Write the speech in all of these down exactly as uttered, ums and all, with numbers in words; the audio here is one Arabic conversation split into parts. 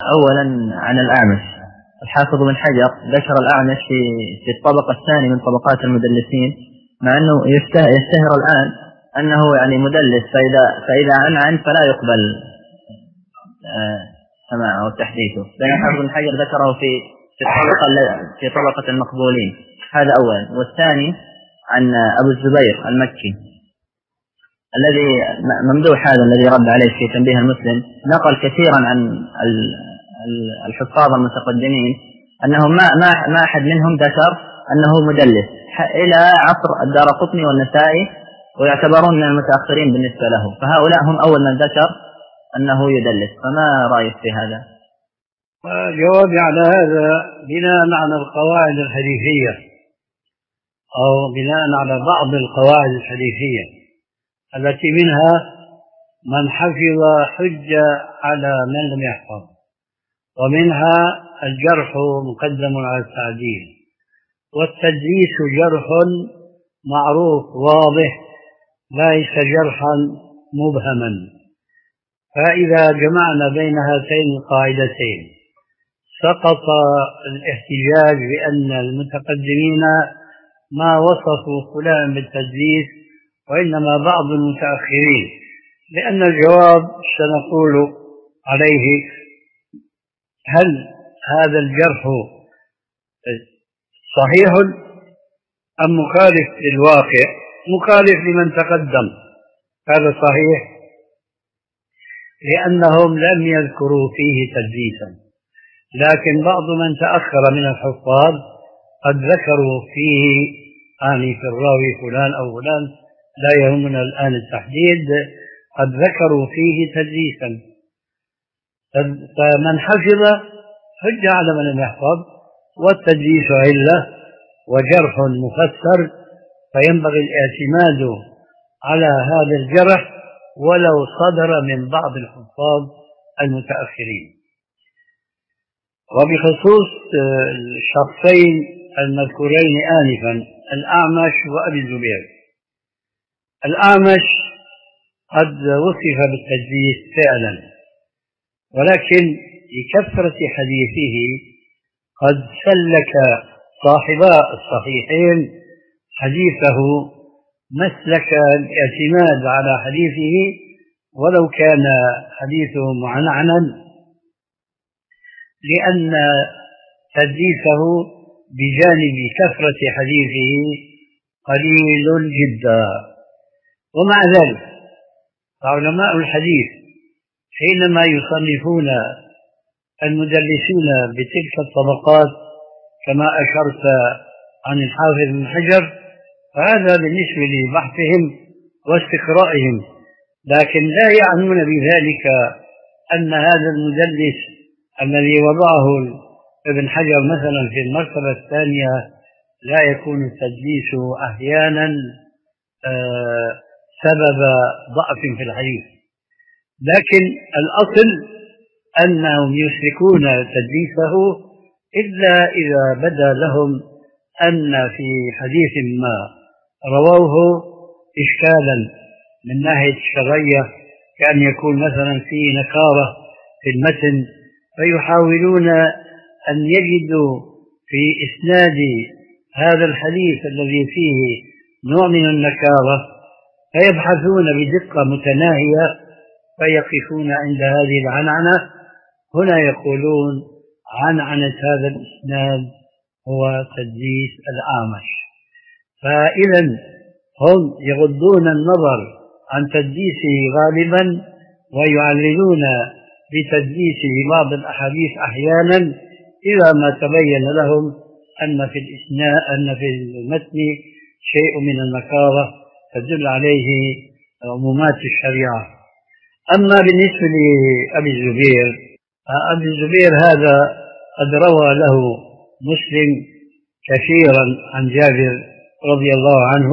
أولا عن الأعمش. الحافظ بن حجر ذكر الأعمش في في الطبقة الثانية من طبقات المدلسين، مع أنه يشتهر الآن أنه يعني مدلس، فإذا فإذا عن عن فلا يقبل سماعه أو تحديثه، لأن الحافظ بن حجر ذكره في في الطبقة في طبقة المقبولين. هذا أولا. والثاني عن أبو الزبير المكي الذي ممدوح، هذا الذي رد عليه في تنبيه المسلم، نقل كثيرا عن الحفاظ المتقدمين أنهم ما ما ما أحد منهم ذكر أنه مدلس إلى عصر الدارقطني والنسائي، ويعتبرون من المتأخرين بالنسبة له، فهؤلاء هم أول من ذكر أنه يدلس. فما رأيك في هذا؟ جوابي على هذا بناء على القواعد الحديثية، أو بناء على بعض القواعد الحديثية التي منها من حفظ حجة على من لم يحفظ، ومنها الجرح مقدم على التعديل، والتدليس جرح معروف واضح ليس جرحا مبهما. فإذا جمعنا بين هاتين القاعدتين سقط الاحتجاج بأن المتقدمين ما وصفوا فلان بالتدليس وإنما بعض المتأخرين، لأن الجواب سنقول عليه هل هذا الجرح صحيح أم مخالف للواقع، مخالف لمن تقدم. هذا صحيح لأنهم لم يذكروا فيه تدليسا، لكن بعض من تأخر من الحفاظ قد ذكروا فيه آني في الراوي فلان أو فلان، لا يهمنا الآن التحديد، قد ذكروا فيه تدليسا. فمن حفظ حجة على من لم يحفظ، والتدليس علة وجرح مفسر، فينبغي الاعتماد على هذا الجرح ولو صدر من بعض الحفاظ المتأخرين. وبخصوص الشخصين المذكورين آنفا الأعمش وأبي الزبير، الأعمش قد وصف بالتدليس فعلا، ولكن لكثرة حديثه قد سلك صاحبا الصحيحين حديثه مسلك الاعتماد على حديثه ولو كان حديثه معنعنا، لأن تدليسه بجانب كثرة حديثه قليل جدا. ومع ذلك علماء الحديث حينما يصنفون المدلسين بتلك الطبقات كما أشرت عن الحافظ بن حجر، فهذا بالنسبة لبحثهم واستقرائهم، لكن لا يعنون بذلك أن هذا المدلس الذي وضعه ابن حجر مثلا في المرتبة الثانية لا يكون التدليس أحيانا آه سبب ضعف في الحديث، لكن الأصل أنهم يشركون تدليسه إلا إذا بدا لهم أن في حديث ما رووه إشكالا من ناحية الشرعية، كأن يكون مثلا فيه نكارة في المتن، فيحاولون أن يجدوا في إسناد هذا الحديث الذي فيه نوع من النكارة، فيبحثون بدقة متناهية فيقفون عند هذه العنعنة. هنا يقولون عنعنة هذا الإسناد هو تدليس الأعمش. فإذا هم يغضون النظر عن تدليسه غالبا ويعللون بتدليسه بعض الأحاديث أحيانا إذا ما تبين لهم أن في الإسناد أن في المتن شيء من النكارة تدل عليه عمومات الشريعة. أما بالنسبة لأبي الزبير، أبي الزبير هذا قد روى له مسلم كثيرا عن جابر رضي الله عنه،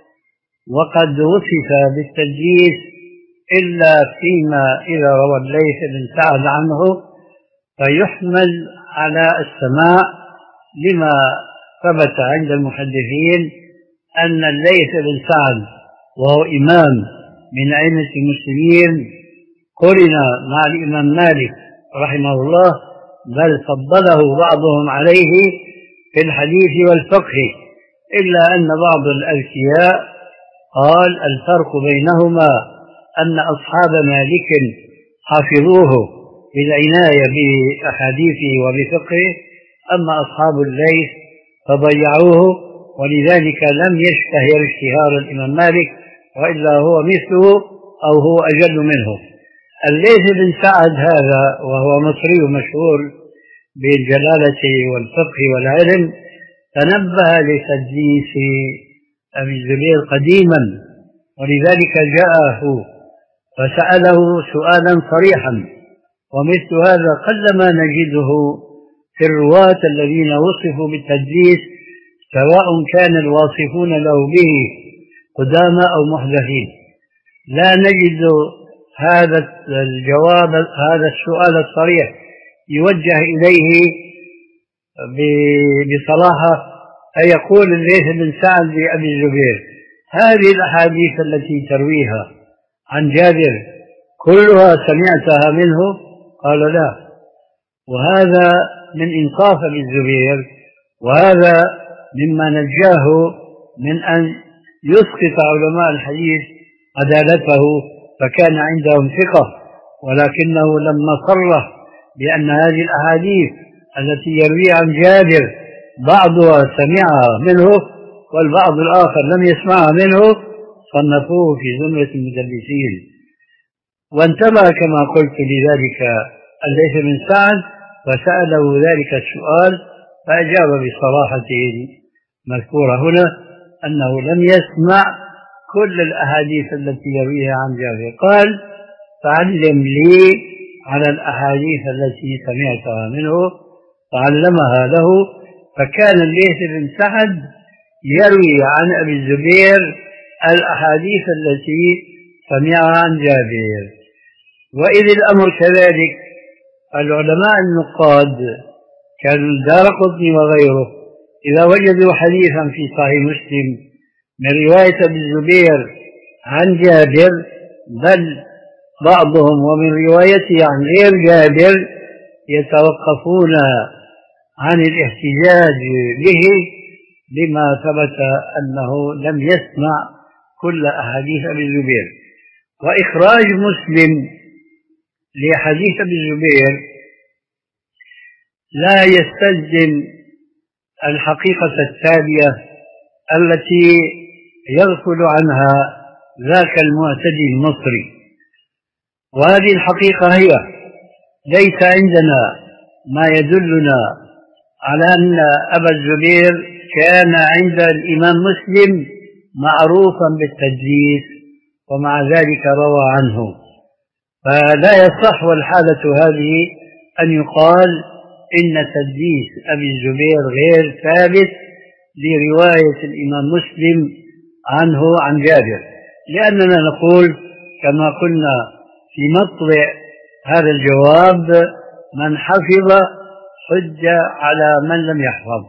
وقد وصف بالتدليس إلا فيما إذا روى الليث بن سعد عنه فيحمل على السماع، لما ثبت عند المحدثين أن الليث بن سعد وهو إمام من أئمة المسلمين قرن مع الإمام مالك رحمه الله، بل فضله بعضهم عليه في الحديث والفقه، إلا أن بعض الأذكياء قال الفرق بينهما أن أصحاب مالك حفظوه بالعناية بأحاديثه وبفقهه، أما أصحاب الليث فضيعوه، ولذلك لم يشتهر اشتهار الإمام مالك، وإلا هو مثله أو هو أجل منه. الليث بن سعد هذا وهو مصري مشهور بالجلالة والفقه والعلم، تنبه لتدليس أبي الزبير قديما، ولذلك جاءه فسأله سؤالا صريحا، ومثل هذا قلما نجده في الرواة الذين وصفوا بالتدليس، سواء كان الواصفون له به قدامى أو محدثين. لا نجد هذا الجواب هذا السؤال الصريح يوجه إليه بصراحة فيقول الليث بن سعد لأبي الزبير: هذه الأحاديث التي ترويها عن جابر كلها سمعتها منه؟ قال: لا. وهذا من إنصاف أبي الزبير، وهذا مما نجاه من أن يسقط علماء الحديث عدالته، فكان عندهم ثقة، ولكنه لما صرح بأن هذه الأحاديث التي يروي عن جابر بعضها سمعها منه والبعض الآخر لم يسمعها منه، صنفوه في زمرة المدلسين. وانتبه كما قلت لذلك الليث بن سعد وسأله ذلك السؤال، فأجاب بصراحته المذكورة هنا أنه لم يسمع كل الأحاديث التي يرويها عن جابر. قال: فعلم لي على الأحاديث التي سمعتها منه، فعلمها له، فكان الليث بن سعد يروي عن أبي الزبير الأحاديث التي سمعها عن جابر. وإذ الأمر كذلك، العلماء النقاد كالدارقطني وغيره إذا وجدوا حديثا في صحيح مسلم من رواية أبي الزبير عن جابر، بل بعضهم ومن روايته عن غير جابر، يتوقفون عن الاحتجاج به لما ثبت أنه لم يسمع كل أحاديث أبي الزبير. وإخراج مسلم لحديث أبي الزبير لا يستلزم الحقيقة التالية التي يغفل عنها ذاك المعتدي المصري، وهذه الحقيقة هي: ليس عندنا ما يدلنا على أن أبا الزبير كان عند الإمام مسلم معروفا بالتدليس، ومع ذلك روى عنه. فلا يصح والحالة هذه أن يقال إن تدليس أبي الزبير غير ثابت لرواية الإمام مسلم عنه عن جابر، لأننا نقول كما قلنا في مطلع هذا الجواب: من حفظ حجة على من لم يحفظ.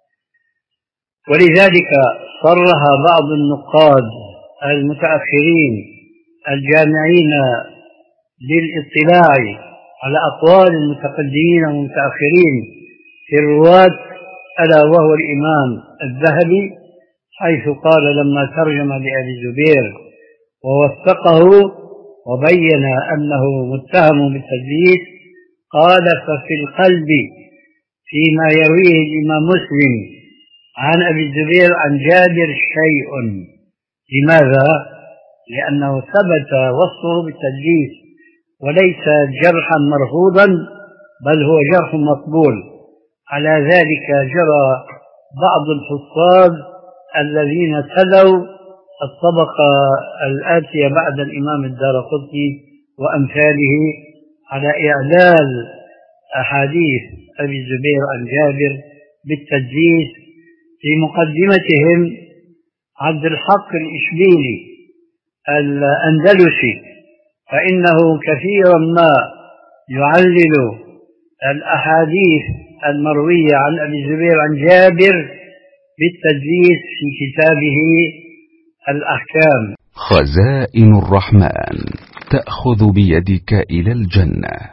ولذلك صرح بعض النقاد المتأخرين الجامعين للاطلاع على أقوال المتقدمين والمتأخرين في الرواة، ألا وهو الإمام الذهبي، حيث قال لما ترجم لأبي الزبير ووثقه وبين أنه متهم بالتدليس، قال: ففي القلب فيما يرويه الإمام مسلم عن أبي الزبير عن جابر شيء. لماذا؟ لأنه ثبت وصفه بالتدليس، وليس جرحا مرفوضا، بل هو جرح مقبول. على ذلك جرى بعض الحفاظ الذين تلوا الطبقة الآتية بعد الإمام الدارقطني وأمثاله على إعلال أحاديث أبي الزبير عن جابر بالتدليس. في مقدمتهم عبد الحق الإشبيلي الأندلسي، فإنه كثيرا ما يعلل الأحاديث المروية عن أبي الزبير عن جابر بالتدليس في كتابه الأحكام. خزائن الرحمن تأخذ بيدك إلى الجنة.